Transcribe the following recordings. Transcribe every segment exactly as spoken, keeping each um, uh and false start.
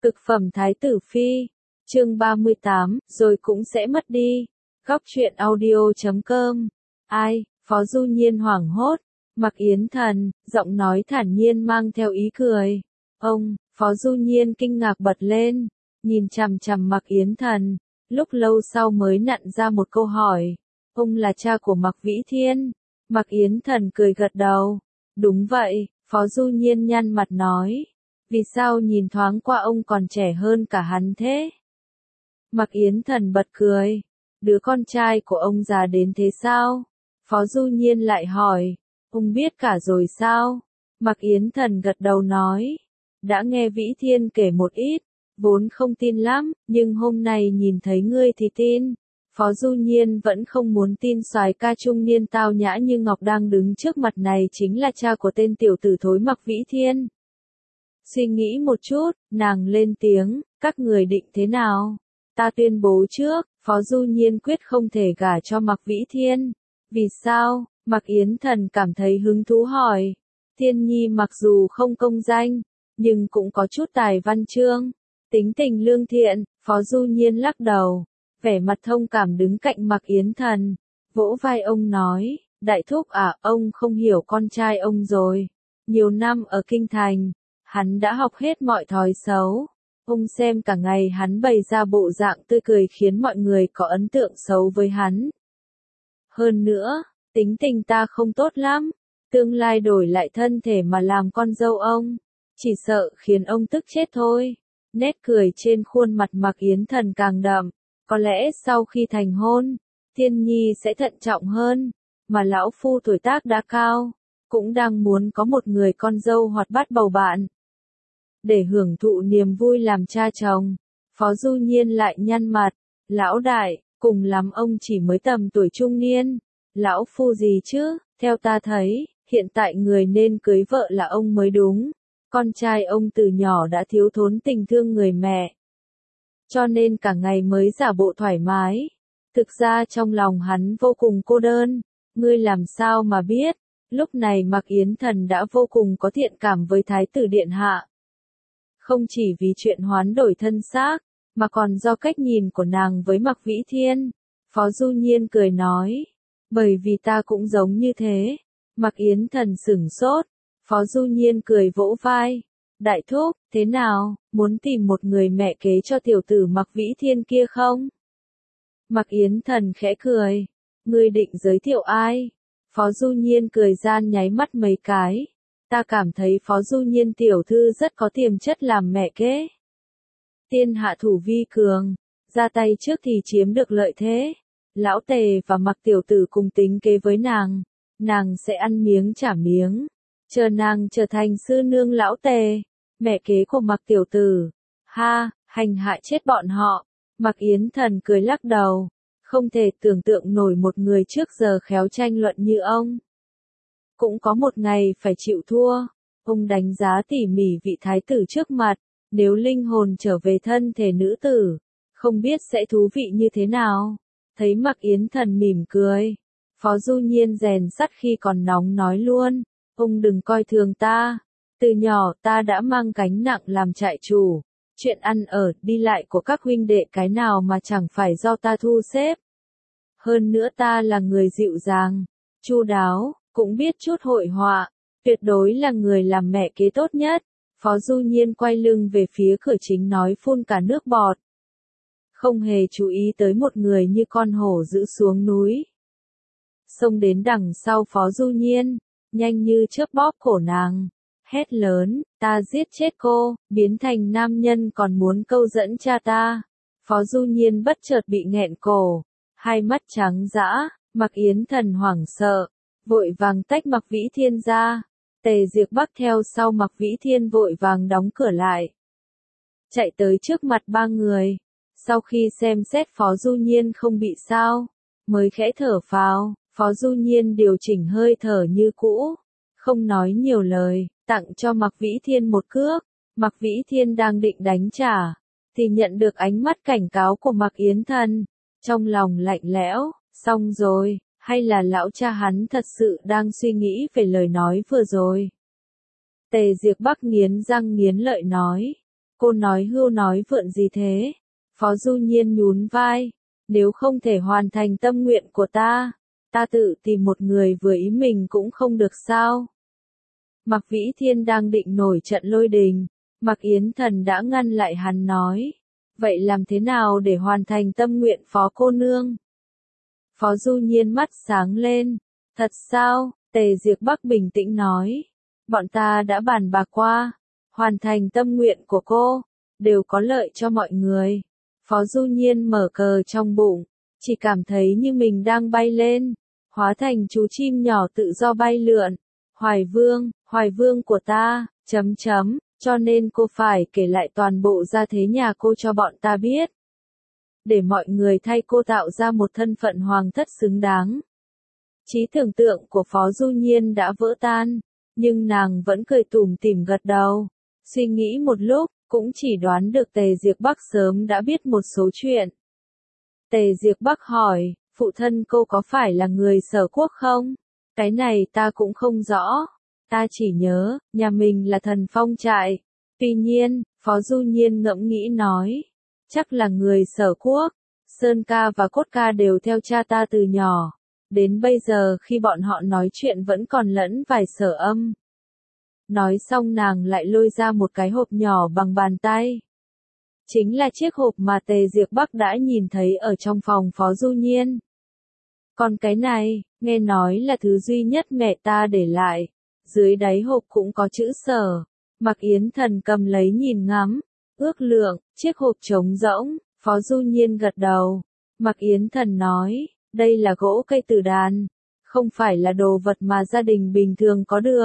Cực phẩm Thái tử Phi, chương ba mươi tám, rồi cũng sẽ mất đi. Góc truyện audio chấm com. Ai, Phó Du Nhiên hoảng hốt, Mạc Yến Thần, giọng nói thản nhiên mang theo ý cười. Ông, Phó Du Nhiên kinh ngạc bật lên, nhìn chằm chằm Mạc Yến Thần, lúc lâu sau mới nặn ra một câu hỏi. Ông là cha của Mạc Vĩ Thiên? Mạc Yến Thần cười gật đầu. Đúng vậy, Phó Du Nhiên nhăn mặt nói. Vì sao nhìn thoáng qua ông còn trẻ hơn cả hắn thế? Mạc Yến Thần bật cười. Đứa con trai của ông già đến thế sao? Phó Du Nhiên lại hỏi. Ông biết cả rồi sao? Mạc Yến Thần gật đầu nói. Đã nghe Vĩ Thiên kể một ít, vốn không tin lắm, nhưng hôm nay nhìn thấy ngươi thì tin. Phó Du Nhiên vẫn không muốn tin soái ca trung niên tao nhã như ngọc đang đứng trước mặt này chính là cha của tên tiểu tử thối Mạc Vĩ Thiên. Suy nghĩ một chút, nàng lên tiếng, các người định thế nào? Ta tuyên bố trước, Phó Du Nhiên quyết không thể gả cho Mạc Vĩ Thiên. Vì sao? Mạc Yến Thần cảm thấy hứng thú hỏi. Thiên Nhi mặc dù không công danh, nhưng cũng có chút tài văn chương, tính tình lương thiện. Phó Du Nhiên lắc đầu, vẻ mặt thông cảm đứng cạnh Mạc Yến Thần, vỗ vai ông nói, đại thúc à, ông không hiểu con trai ông rồi. Nhiều năm ở kinh thành, hắn đã học hết mọi thói xấu. Ông xem cả ngày hắn bày ra bộ dạng tươi cười khiến mọi người có ấn tượng xấu với hắn. Hơn nữa, tính tình ta không tốt lắm, tương lai đổi lại thân thể mà làm con dâu ông, chỉ sợ khiến ông tức chết thôi. Nét cười trên khuôn mặt Mạc Yến Thần càng đậm, có lẽ sau khi thành hôn, Thiên Nhi sẽ thận trọng hơn, mà lão phu tuổi tác đã cao, cũng đang muốn có một người con dâu hoạt bát bầu bạn. Để hưởng thụ niềm vui làm cha chồng, Phó Du Nhiên lại nhăn mặt, lão đại, cùng lắm ông chỉ mới tầm tuổi trung niên, lão phu gì chứ, theo ta thấy, hiện tại người nên cưới vợ là ông mới đúng, con trai ông từ nhỏ đã thiếu thốn tình thương người mẹ, cho nên cả ngày mới giả bộ thoải mái, thực ra trong lòng hắn vô cùng cô đơn, ngươi làm sao mà biết, lúc này Mạc Yến Thần đã vô cùng có thiện cảm với Thái tử Điện Hạ. Không chỉ vì chuyện hoán đổi thân xác, mà còn do cách nhìn của nàng với Mạc Vĩ Thiên. Phó Du Nhiên cười nói, bởi vì ta cũng giống như thế. Mạc Yến Thần sửng sốt, Phó Du Nhiên cười vỗ vai. Đại thúc, thế nào, muốn tìm một người mẹ kế cho tiểu tử Mạc Vĩ Thiên kia không? Mạc Yến Thần khẽ cười, ngươi định giới thiệu ai? Phó Du Nhiên cười gian nháy mắt mấy cái. Ta cảm thấy Phó Du Nhiên tiểu thư rất có tiềm chất làm mẹ kế. Tiên hạ thủ vi cường, ra tay trước thì chiếm được lợi thế. Lão Tề và Mạc tiểu tử cùng tính kế với nàng, nàng sẽ ăn miếng trả miếng. Chờ nàng trở thành sư nương lão Tề, mẹ kế của Mạc tiểu tử. Ha, hành hạ chết bọn họ. Mạc Yến Thần cười lắc đầu, không thể tưởng tượng nổi một người trước giờ khéo tranh luận như ông. Cũng có một ngày phải chịu thua. Ông đánh giá tỉ mỉ vị thái tử trước mặt, nếu linh hồn trở về thân thể nữ tử, không biết sẽ thú vị như thế nào. Thấy Mạc Yến Thần mỉm cười, Phó Du Nhiên rèn sắt khi còn nóng nói luôn, ông đừng coi thường ta, từ nhỏ ta đã mang gánh nặng làm trại chủ, chuyện ăn ở, đi lại của các huynh đệ cái nào mà chẳng phải do ta thu xếp. Hơn nữa ta là người dịu dàng, chu đáo, cũng biết chút hội họa, tuyệt đối là người làm mẹ kế tốt nhất. Phó Du Nhiên quay lưng về phía cửa chính nói phun cả nước bọt. Không hề chú ý tới một người như con hổ dữ xuống núi. Xông đến đằng sau Phó Du Nhiên, nhanh như chớp bóp cổ nàng, hét lớn, ta giết chết cô, biến thành nam nhân còn muốn câu dẫn cha ta. Phó Du Nhiên bất chợt bị nghẹn cổ, hai mắt trắng dã, Mạc Yến Thần hoảng sợ, vội vàng tách Mạc Vĩ Thiên ra. Tề Diệp Bắc theo sau Mạc Vĩ Thiên vội vàng đóng cửa lại. Chạy tới trước mặt ba người. Sau khi xem xét Phó Du Nhiên không bị sao, mới khẽ thở phào. Phó Du Nhiên điều chỉnh hơi thở như cũ, không nói nhiều lời, tặng cho Mạc Vĩ Thiên một cước. Mạc Vĩ Thiên đang định đánh trả, thì nhận được ánh mắt cảnh cáo của Mạc Yến Thần. Trong lòng lạnh lẽo, xong rồi. Hay là lão cha hắn thật sự đang suy nghĩ về lời nói vừa rồi? Tề Diệp Bắc nghiến răng nghiến lợi nói. Cô nói hưu nói vượn gì thế? Phó Du Nhiên nhún vai. Nếu không thể hoàn thành tâm nguyện của ta, ta tự tìm một người vừa ý mình cũng không được sao? Mạc Vĩ Thiên đang định nổi trận lôi đình, Mạc Yến Thần đã ngăn lại hắn nói. Vậy làm thế nào để hoàn thành tâm nguyện Phó cô nương? Phó Du Nhiên mắt sáng lên. Thật sao? Tề Diệp Bắc bình tĩnh nói. Bọn ta đã bàn bạc qua, hoàn thành tâm nguyện của cô, đều có lợi cho mọi người. Phó Du Nhiên mở cờ trong bụng, chỉ cảm thấy như mình đang bay lên, hóa thành chú chim nhỏ tự do bay lượn. Hoài Vương, Hoài Vương của ta, chấm chấm, cho nên cô phải kể lại toàn bộ gia thế nhà cô cho bọn ta biết. Để mọi người thay cô tạo ra một thân phận hoàng thất xứng đáng. Trí tưởng tượng của Phó Du Nhiên đã vỡ tan, nhưng nàng vẫn cười tủm tỉm gật đầu. Suy nghĩ một lúc, cũng chỉ đoán được Tề Diệp Bắc sớm đã biết một số chuyện. Tề Diệp Bắc hỏi, phụ thân cô có phải là người Sở Quốc không? Cái này ta cũng không rõ. Ta chỉ nhớ, nhà mình là Thần Phong trại. Tuy nhiên, Phó Du Nhiên ngẫm nghĩ nói, chắc là người Sở Quốc. Sơn ca và Cốt ca đều theo cha ta từ nhỏ. Đến bây giờ khi bọn họ nói chuyện vẫn còn lẫn vài sở âm. Nói xong nàng lại lôi ra một cái hộp nhỏ bằng bàn tay. Chính là chiếc hộp mà Tề Diệp Bắc đã nhìn thấy ở trong phòng Phó Du Nhiên. Còn cái này, nghe nói là thứ duy nhất mẹ ta để lại. Dưới đáy hộp cũng có chữ Sở. Mạc Yến Thần cầm lấy nhìn ngắm, ước lượng, chiếc hộp trống rỗng. Phó Du Nhiên gật đầu. Mạc Yến Thần nói, đây là gỗ cây tử đàn, không phải là đồ vật mà gia đình bình thường có được.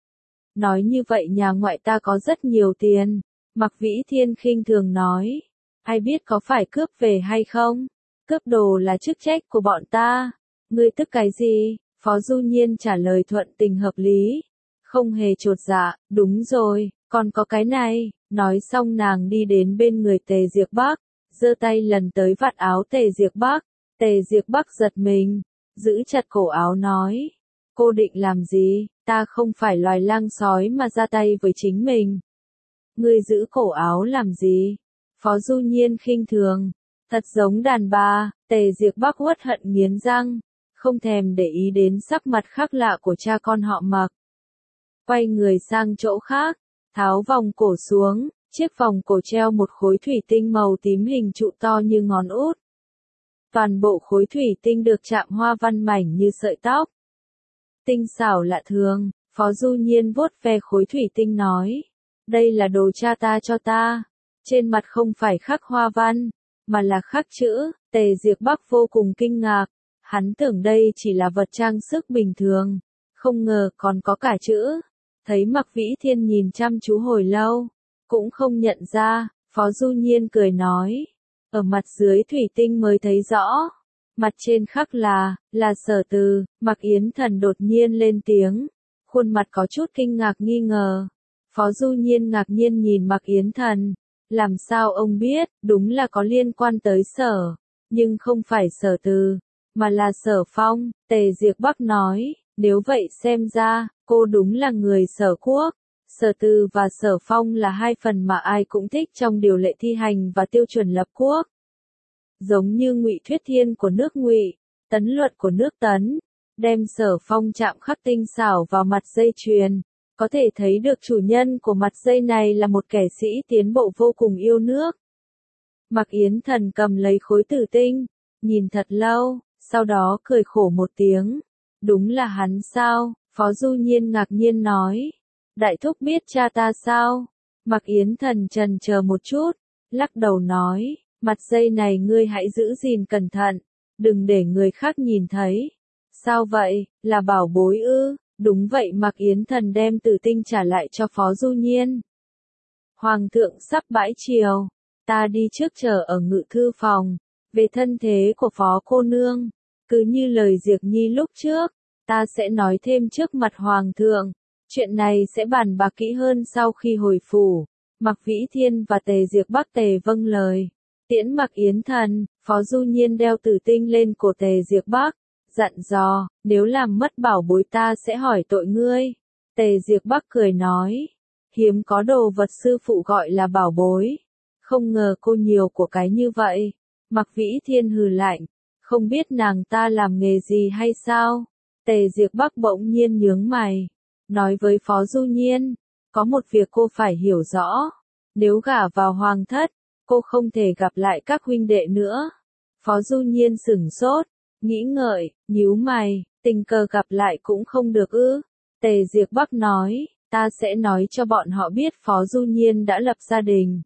Nói như vậy nhà ngoại ta có rất nhiều tiền. Mạc Vĩ Thiên khinh thường nói, ai biết có phải cướp về hay không? Cướp đồ là chức trách của bọn ta. Ngươi tức cái gì? Phó Du Nhiên trả lời thuận tình hợp lý, không hề chột dạ. Đúng rồi, còn có cái này. Nói xong nàng đi đến bên người Tề Diệp Bắc, giơ tay lần tới vạt áo Tề Diệp Bắc. Tề Diệp Bắc giật mình, giữ chặt cổ áo nói, cô định làm gì? Ta không phải loài lang sói mà ra tay với chính mình. Ngươi giữ cổ áo làm gì? Phó Du Nhiên khinh thường, thật giống đàn bà. Tề Diệp Bắc uất hận nghiến răng, không thèm để ý đến sắc mặt khác lạ của cha con họ Mạc. Quay người sang chỗ khác, tháo vòng cổ xuống, chiếc vòng cổ treo một khối thủy tinh màu tím hình trụ to như ngón út. Toàn bộ khối thủy tinh được chạm hoa văn mảnh như sợi tóc. Tinh xảo lạ thường. Phó Du Nhiên vuốt ve khối thủy tinh nói, đây là đồ cha ta cho ta. Trên mặt không phải khắc hoa văn, mà là khắc chữ. Tề Diệp Bắc vô cùng kinh ngạc, hắn tưởng đây chỉ là vật trang sức bình thường, không ngờ còn có cả chữ. Thấy Mạc Vĩ Thiên nhìn chăm chú hồi lâu, cũng không nhận ra. Phó Du Nhiên cười nói, ở mặt dưới thủy tinh mới thấy rõ. Mặt trên khắc là, là Sở Từ. Mạc Yến Thần đột nhiên lên tiếng, khuôn mặt có chút kinh ngạc nghi ngờ. Phó Du Nhiên ngạc nhiên nhìn Mạc Yến Thần, làm sao ông biết? Đúng là có liên quan tới Sở, nhưng không phải Sở Từ, mà là Sở Phong. Tề Diệp Bắc nói, nếu vậy xem ra, cô đúng là người Sở Quốc. Sở Từ và Sở Phong là hai phần mà ai cũng thích trong điều lệ thi hành và tiêu chuẩn lập quốc. Giống như Ngụy Thuyết Thiên của nước Ngụy, Tấn Luật của nước Tấn, đem Sở Phong chạm khắc tinh xảo vào mặt dây chuyền, có thể thấy được chủ nhân của mặt dây này là một kẻ sĩ tiến bộ vô cùng yêu nước. Mạc Yến Thần cầm lấy khối tử tinh, nhìn thật lâu, sau đó cười khổ một tiếng. Đúng là hắn sao? Phó Du Nhiên ngạc nhiên nói. Đại thúc biết cha ta sao? Mạc Yến Thần chần chờ một chút, lắc đầu nói, mặt dây này ngươi hãy giữ gìn cẩn thận, đừng để người khác nhìn thấy. Sao vậy, là bảo bối ư? Đúng vậy. Mạc Yến Thần đem tử tinh trả lại cho Phó Du Nhiên. Hoàng thượng sắp bãi triều, ta đi trước chờ ở ngự thư phòng. Về thân thế của Phó cô nương, cứ như lời Diệp Nhi lúc trước, ta sẽ nói thêm trước mặt Hoàng thượng. Chuyện này sẽ bàn bạc kỹ hơn sau khi hồi phủ. Mạc Vĩ Thiên và Tề Diệp Bắc Tề vâng lời. Tiễn Mạc Yến Thần, Phó Du Nhiên đeo tử tinh lên cổ Tề Diệp Bắc, dặn dò, nếu làm mất bảo bối ta sẽ hỏi tội ngươi. Tề Diệp Bắc cười nói, Hiếm có đồ vật sư phụ gọi là bảo bối. Không ngờ cô nhiều của cái như vậy. Mặc Vĩ Thiên hừ lạnh. Không biết nàng ta làm nghề gì hay sao? Tề Diệp Bắc bỗng nhiên nhướng mày. Nói với Phó Du Nhiên. Có một việc cô phải hiểu rõ. Nếu gả vào hoàng thất, cô không thể gặp lại các huynh đệ nữa. Phó Du Nhiên sửng sốt. Nghĩ ngợi, nhíu mày. Tình cờ gặp lại cũng không được ư. Tề Diệp Bắc nói. Ta sẽ nói cho bọn họ biết Phó Du Nhiên đã lập gia đình.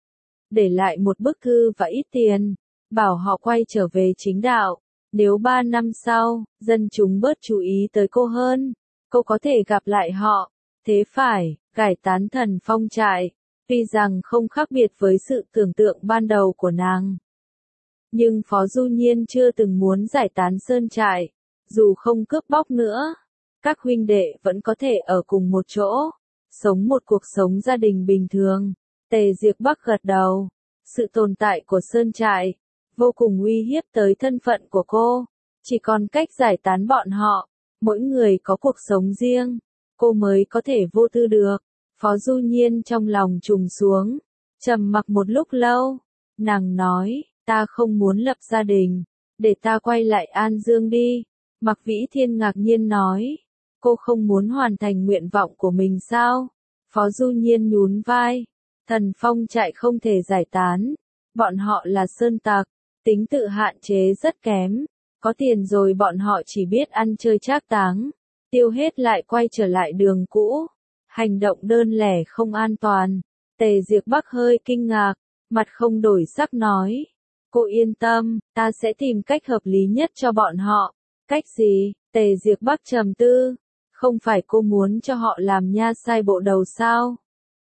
Để lại một bức thư và ít tiền. Bảo họ quay trở về chính đạo. Nếu ba năm sau, dân chúng bớt chú ý tới cô hơn, cô có thể gặp lại họ. Thế phải, cải tán Thần Phong trại. Tuy rằng không khác biệt với sự tưởng tượng ban đầu của nàng. Nhưng Phó Du Nhiên chưa từng muốn giải tán sơn trại. Dù không cướp bóc nữa, các huynh đệ vẫn có thể ở cùng một chỗ, sống một cuộc sống gia đình bình thường. Tề Diệp Bắc gật đầu. Sự tồn tại của sơn trại vô cùng uy hiếp tới thân phận của cô. Chỉ còn cách giải tán bọn họ. Mỗi người có cuộc sống riêng. Cô mới có thể vô tư được. Phó Du Nhiên trong lòng trùng xuống. Trầm mặc một lúc lâu. Nàng nói, ta không muốn lập gia đình. Để ta quay lại An Dương đi. Mặc Vĩ Thiên ngạc nhiên nói. Cô không muốn hoàn thành nguyện vọng của mình sao? Phó Du Nhiên nhún vai. Thần Phong trại không thể giải tán. Bọn họ là sơn tặc. Tính tự hạn chế rất kém. Có tiền rồi bọn họ chỉ biết ăn chơi trác táng. Tiêu hết lại quay trở lại đường cũ. Hành động đơn lẻ không an toàn. Tề Diệp Bắc hơi kinh ngạc. Mặt không đổi sắc nói. Cô yên tâm, ta sẽ tìm cách hợp lý nhất cho bọn họ. Cách gì? Tề Diệp Bắc trầm tư. Không phải cô muốn cho họ làm nha sai bộ đầu sao?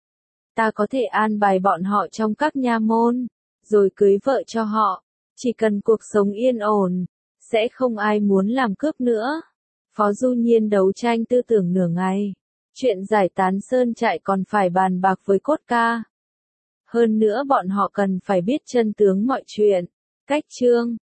Ta có thể an bài bọn họ trong các nha môn, rồi cưới vợ cho họ. Chỉ cần cuộc sống yên ổn, sẽ không ai muốn làm cướp nữa. Phó Du Nhiên đấu tranh tư tưởng nửa ngày. Chuyện giải tán sơn trại còn phải bàn bạc với Cốt Ca. Hơn nữa bọn họ cần phải biết chân tướng mọi chuyện. Cách chương